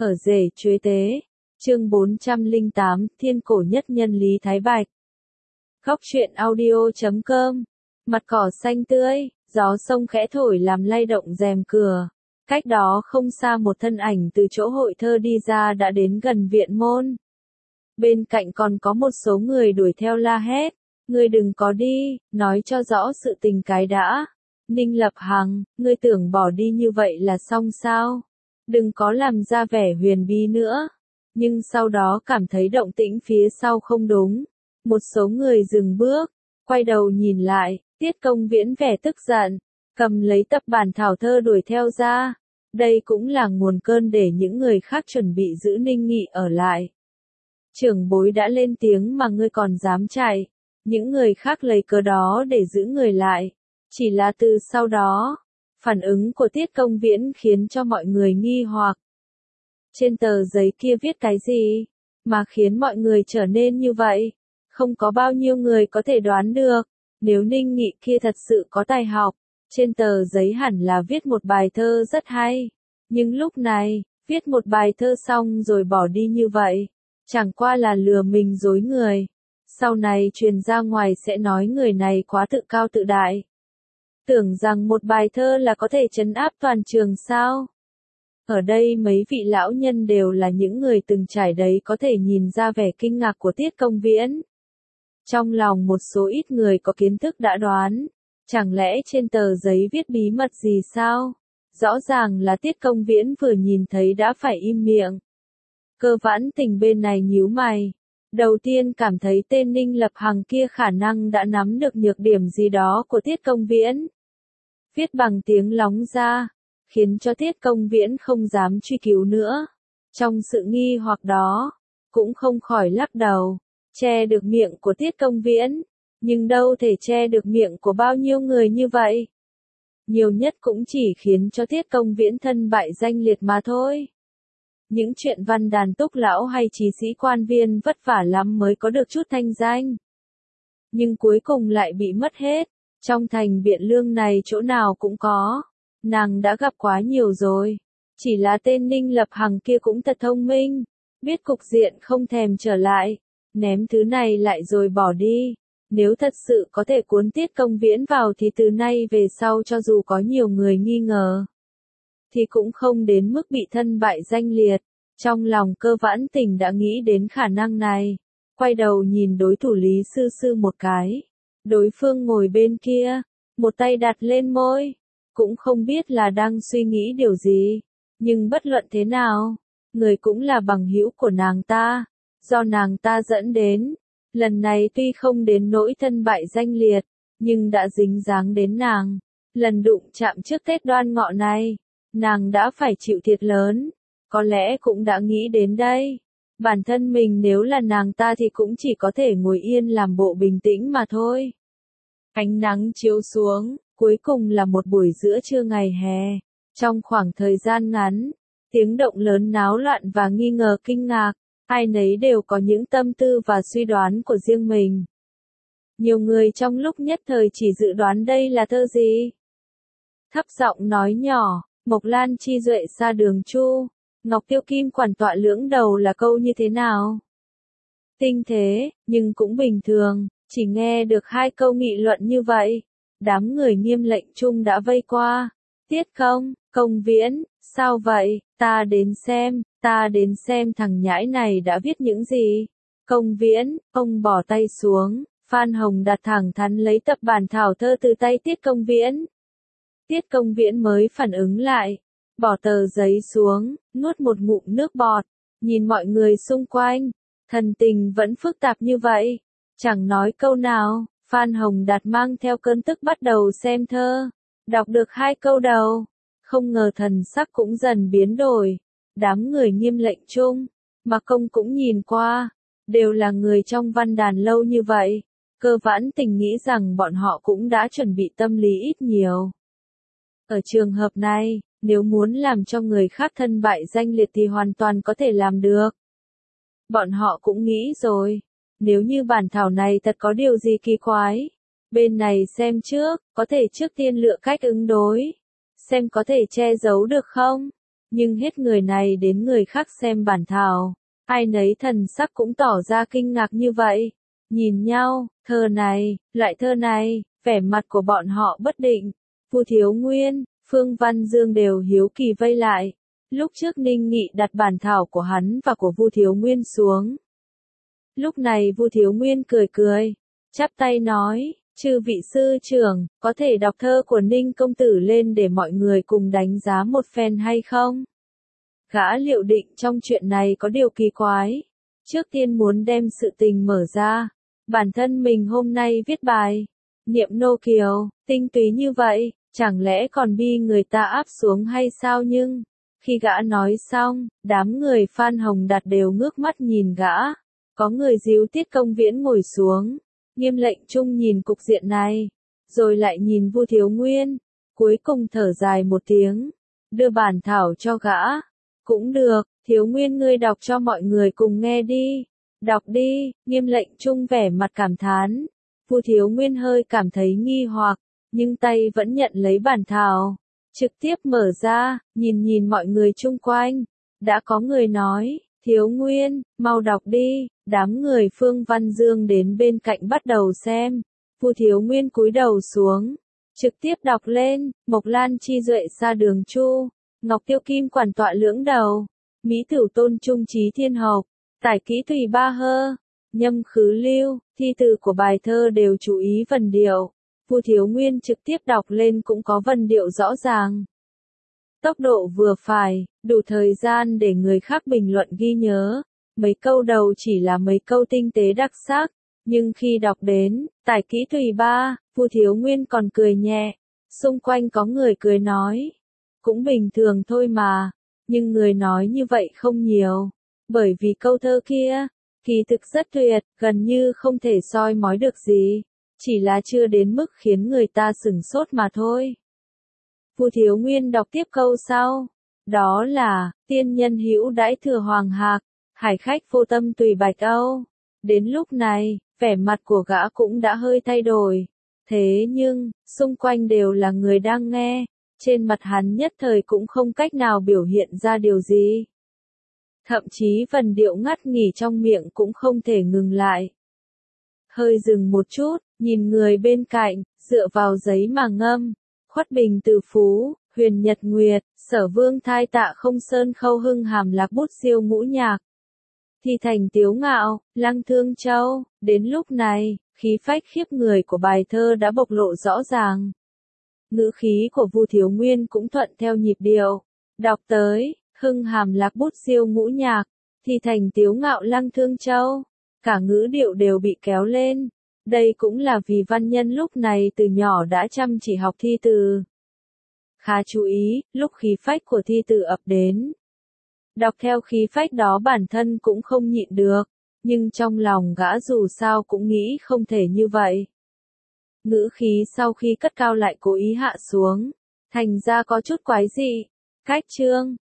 Ở rể chuế tế, chương 408, thiên cổ nhất nhân Lý Thái Bạch. Góc truyện audio.com, mặt cỏ xanh tươi, gió sông khẽ thổi làm lay động rèm cửa. Cách đó không xa một thân ảnh từ chỗ hội thơ đi ra đã đến gần viện môn. Bên cạnh còn có một số người đuổi theo la hét, ngươi đừng có đi, nói cho rõ sự tình cái đã. Ninh Lập Hằng, ngươi tưởng bỏ đi như vậy là xong sao? Đừng có làm ra vẻ huyền bí nữa. Nhưng sau đó cảm thấy động tĩnh phía sau không đúng. Một số người dừng bước, quay đầu nhìn lại, Tiết Công Viễn vẻ tức giận, cầm lấy tập bản thảo thơ đuổi theo ra. Đây cũng là nguồn cơn để những người khác chuẩn bị giữ Ninh Nghị ở lại. Trưởng bối đã lên tiếng mà ngươi còn dám chạy. Những người khác lấy cớ đó để giữ người lại. Chỉ là từ sau đó, phản ứng của Tiết Công Viễn khiến cho mọi người nghi hoặc. Trên tờ giấy kia viết cái gì, mà khiến mọi người trở nên như vậy? Không có bao nhiêu người có thể đoán được, nếu Ninh Nghị kia thật sự có tài học, trên tờ giấy hẳn là viết một bài thơ rất hay. Nhưng lúc này, viết một bài thơ xong rồi bỏ đi như vậy, chẳng qua là lừa mình dối người. Sau này truyền ra ngoài sẽ nói người này quá tự cao tự đại. Tưởng rằng một bài thơ là có thể trấn áp toàn trường sao? Ở đây mấy vị lão nhân đều là những người từng trải đấy có thể nhìn ra vẻ kinh ngạc của Tiết Công Viễn. Trong lòng một số ít người có kiến thức đã đoán, chẳng lẽ trên tờ giấy viết bí mật gì sao? Rõ ràng là Tiết Công Viễn vừa nhìn thấy đã phải im miệng. Cơ Vãn Tình bên này nhíu mày. Đầu tiên cảm thấy tên Ninh Lập Hằng kia khả năng đã nắm được nhược điểm gì đó của Tiết Công Viễn. Viết bằng tiếng lóng ra, khiến cho Tiết Công Viễn không dám truy cứu nữa. Trong sự nghi hoặc đó, cũng không khỏi lắc đầu, che được miệng của Tiết Công Viễn, nhưng đâu thể che được miệng của bao nhiêu người như vậy. Nhiều nhất cũng chỉ khiến cho Tiết Công Viễn thân bại danh liệt mà thôi. Những chuyện văn đàn túc lão hay trí sĩ quan viên vất vả lắm mới có được chút thanh danh. Nhưng cuối cùng lại bị mất hết. Trong thành Biện Lương này chỗ nào cũng có. Nàng đã gặp quá nhiều rồi. Chỉ là tên Ninh Lập Hằng kia cũng thật thông minh. Biết cục diện không thèm trở lại. Ném thứ này lại rồi bỏ đi. Nếu thật sự có thể cuốn Tiết Công Viễn vào thì từ nay về sau cho dù có nhiều người nghi ngờ, thì cũng không đến mức bị thân bại danh liệt. Trong lòng Cơ Vãn Tình đã nghĩ đến khả năng này. Quay đầu nhìn đối thủ Lý Sư Sư một cái. Đối phương ngồi bên kia, một tay đặt lên môi, cũng không biết là đang suy nghĩ điều gì. Nhưng bất luận thế nào, người cũng là bằng hữu của nàng ta, do nàng ta dẫn đến. Lần này tuy không đến nỗi thân bại danh liệt, nhưng đã dính dáng đến nàng. Lần đụng chạm trước Tết Đoan Ngọ này, nàng đã phải chịu thiệt lớn. Có lẽ cũng đã nghĩ đến đây. Bản thân mình nếu là nàng ta thì cũng chỉ có thể ngồi yên làm bộ bình tĩnh mà thôi. Ánh nắng chiếu xuống, cuối cùng là một buổi giữa trưa ngày hè. Trong khoảng thời gian ngắn, tiếng động lớn náo loạn và nghi ngờ kinh ngạc, ai nấy đều có những tâm tư và suy đoán của riêng mình. Nhiều người trong lúc nhất thời chỉ dự đoán đây là thơ gì. Thấp giọng nói nhỏ, Mộc Lan chi duệ xa đường chu. Ngọc Tiêu Kim quản tọa lưỡng đầu là câu như thế nào? Tinh thế, nhưng cũng bình thường, chỉ nghe được hai câu nghị luận như vậy. Đám người Nghiêm Lệnh Trung đã vây qua. Tiết Công Viễn, sao vậy? Ta đến xem thằng nhãi này đã viết những gì. Công Viễn, ông bỏ tay xuống, Phan Hồng đặt thẳng thắn lấy tập bản thảo thơ từ tay Tiết Công Viễn. Tiết Công Viễn mới phản ứng lại. Bỏ tờ giấy xuống, nuốt một ngụm nước bọt, nhìn mọi người xung quanh, thần tình vẫn phức tạp như vậy, chẳng nói câu nào. Phan Hồng Đạt mang theo cơn tức bắt đầu xem thơ, đọc được hai câu đầu, không ngờ thần sắc cũng dần biến đổi. Đám người Nghiêm Lệnh Trung, mà Công cũng nhìn qua, đều là người trong văn đàn lâu như vậy. Cơ Vãn Tình nghĩ rằng bọn họ cũng đã chuẩn bị tâm lý ít nhiều. Ở trường hợp này, nếu muốn làm cho người khác thân bại danh liệt thì hoàn toàn có thể làm được. Bọn họ cũng nghĩ rồi, nếu như bản thảo này thật có điều gì kỳ quái, bên này xem trước, có thể trước tiên lựa cách ứng đối, xem có thể che giấu được không. Nhưng hết người này đến người khác xem bản thảo, ai nấy thần sắc cũng tỏ ra kinh ngạc như vậy. Nhìn nhau, thơ này, loại thơ này, vẻ mặt của bọn họ bất định. Vu Thiếu Nguyên, Phương Văn Dương đều hiếu kỳ vây lại. Lúc trước Ninh Nghị đặt bản thảo của hắn và của Vu Thiếu Nguyên xuống. Lúc này Vu Thiếu Nguyên cười cười, chắp tay nói, chư vị sư trưởng, có thể đọc thơ của Ninh công tử lên để mọi người cùng đánh giá một phen hay không? Gã liệu định trong chuyện này có điều kỳ quái. Trước tiên muốn đem sự tình mở ra. Bản thân mình hôm nay viết bài. Niệm nô kiều, tinh túy như vậy, chẳng lẽ còn bi người ta áp xuống hay sao nhưng... Khi gã nói xong, đám người Phan Hồng Đạt đều ngước mắt nhìn gã. Có người díu Tiết Công Viễn ngồi xuống. Nghiêm Lệnh Trung nhìn cục diện này. Rồi lại nhìn Vu Thiếu Nguyên. Cuối cùng thở dài một tiếng. Đưa bản thảo cho gã. Cũng được, Thiếu Nguyên ngươi đọc cho mọi người cùng nghe đi. Đọc đi, Nghiêm Lệnh Trung vẻ mặt cảm thán. Vu Thiếu Nguyên hơi cảm thấy nghi hoặc, nhưng tay vẫn nhận lấy bản thảo. Trực tiếp mở ra, nhìn mọi người chung quanh. Đã có người nói, Thiếu Nguyên, mau đọc đi. Đám người Phương Văn Dương đến bên cạnh bắt đầu xem. Vu Thiếu Nguyên cúi đầu xuống. Trực tiếp đọc lên, Mộc Lan chi duệ xa đường chu. Ngọc Tiêu Kim quản tọa lưỡng đầu. Mỹ Tử tôn trung trí thiên học. Tải kỹ tùy ba hơ. Nhâm khứ lưu, thi từ của bài thơ đều chú ý vần điệu. Vu Thiếu Nguyên trực tiếp đọc lên cũng có vần điệu rõ ràng. Tốc độ vừa phải, đủ thời gian để người khác bình luận ghi nhớ. Mấy câu đầu chỉ là mấy câu tinh tế đặc sắc, nhưng khi đọc đến, tải kỹ tùy ba, Vu Thiếu Nguyên còn cười nhẹ. Xung quanh có người cười nói, cũng bình thường thôi mà, nhưng người nói như vậy không nhiều. Bởi vì câu thơ kia, kỳ thực rất tuyệt, gần như không thể soi mói được gì. Chỉ là chưa đến mức khiến người ta sửng sốt mà thôi. Vu Thiếu Nguyên đọc tiếp câu sau. Đó là, tiên nhân hữu đãi thừa hoàng hạc, hải khách vô tâm tùy bạch âu. Đến lúc này, vẻ mặt của gã cũng đã hơi thay đổi. Thế nhưng, xung quanh đều là người đang nghe. Trên mặt hắn nhất thời cũng không cách nào biểu hiện ra điều gì. Thậm chí vần điệu ngắt nghỉ trong miệng cũng không thể ngừng lại. Hơi dừng một chút, nhìn người bên cạnh, dựa vào giấy mà ngâm. Khuất Bình Từ Phú, Huyền Nhật Nguyệt, Sở Vương Thai Tạ Không Sơn Khâu Hưng Hàm Lạc Bút Siêu Ngũ Nhạc. Thì Thành Tiếu Ngạo, Lăng Thương Châu, đến lúc này, khí phách khiếp người của bài thơ đã bộc lộ rõ ràng. Ngữ khí của Vu Thiếu Nguyên cũng thuận theo nhịp điệu. Đọc tới, Hưng Hàm Lạc Bút Siêu Ngũ Nhạc, Thì Thành Tiếu Ngạo Lăng Thương Châu. Cả ngữ điệu đều bị kéo lên. Đây cũng là vì văn nhân lúc này từ nhỏ đã chăm chỉ học thi từ. Khá chú ý, lúc khí phách của thi từ ập đến. Đọc theo khí phách đó bản thân cũng không nhịn được, nhưng trong lòng gã dù sao cũng nghĩ không thể như vậy. Ngữ khí sau khi cất cao lại cố ý hạ xuống, thành ra có chút quái dị. Cách chương,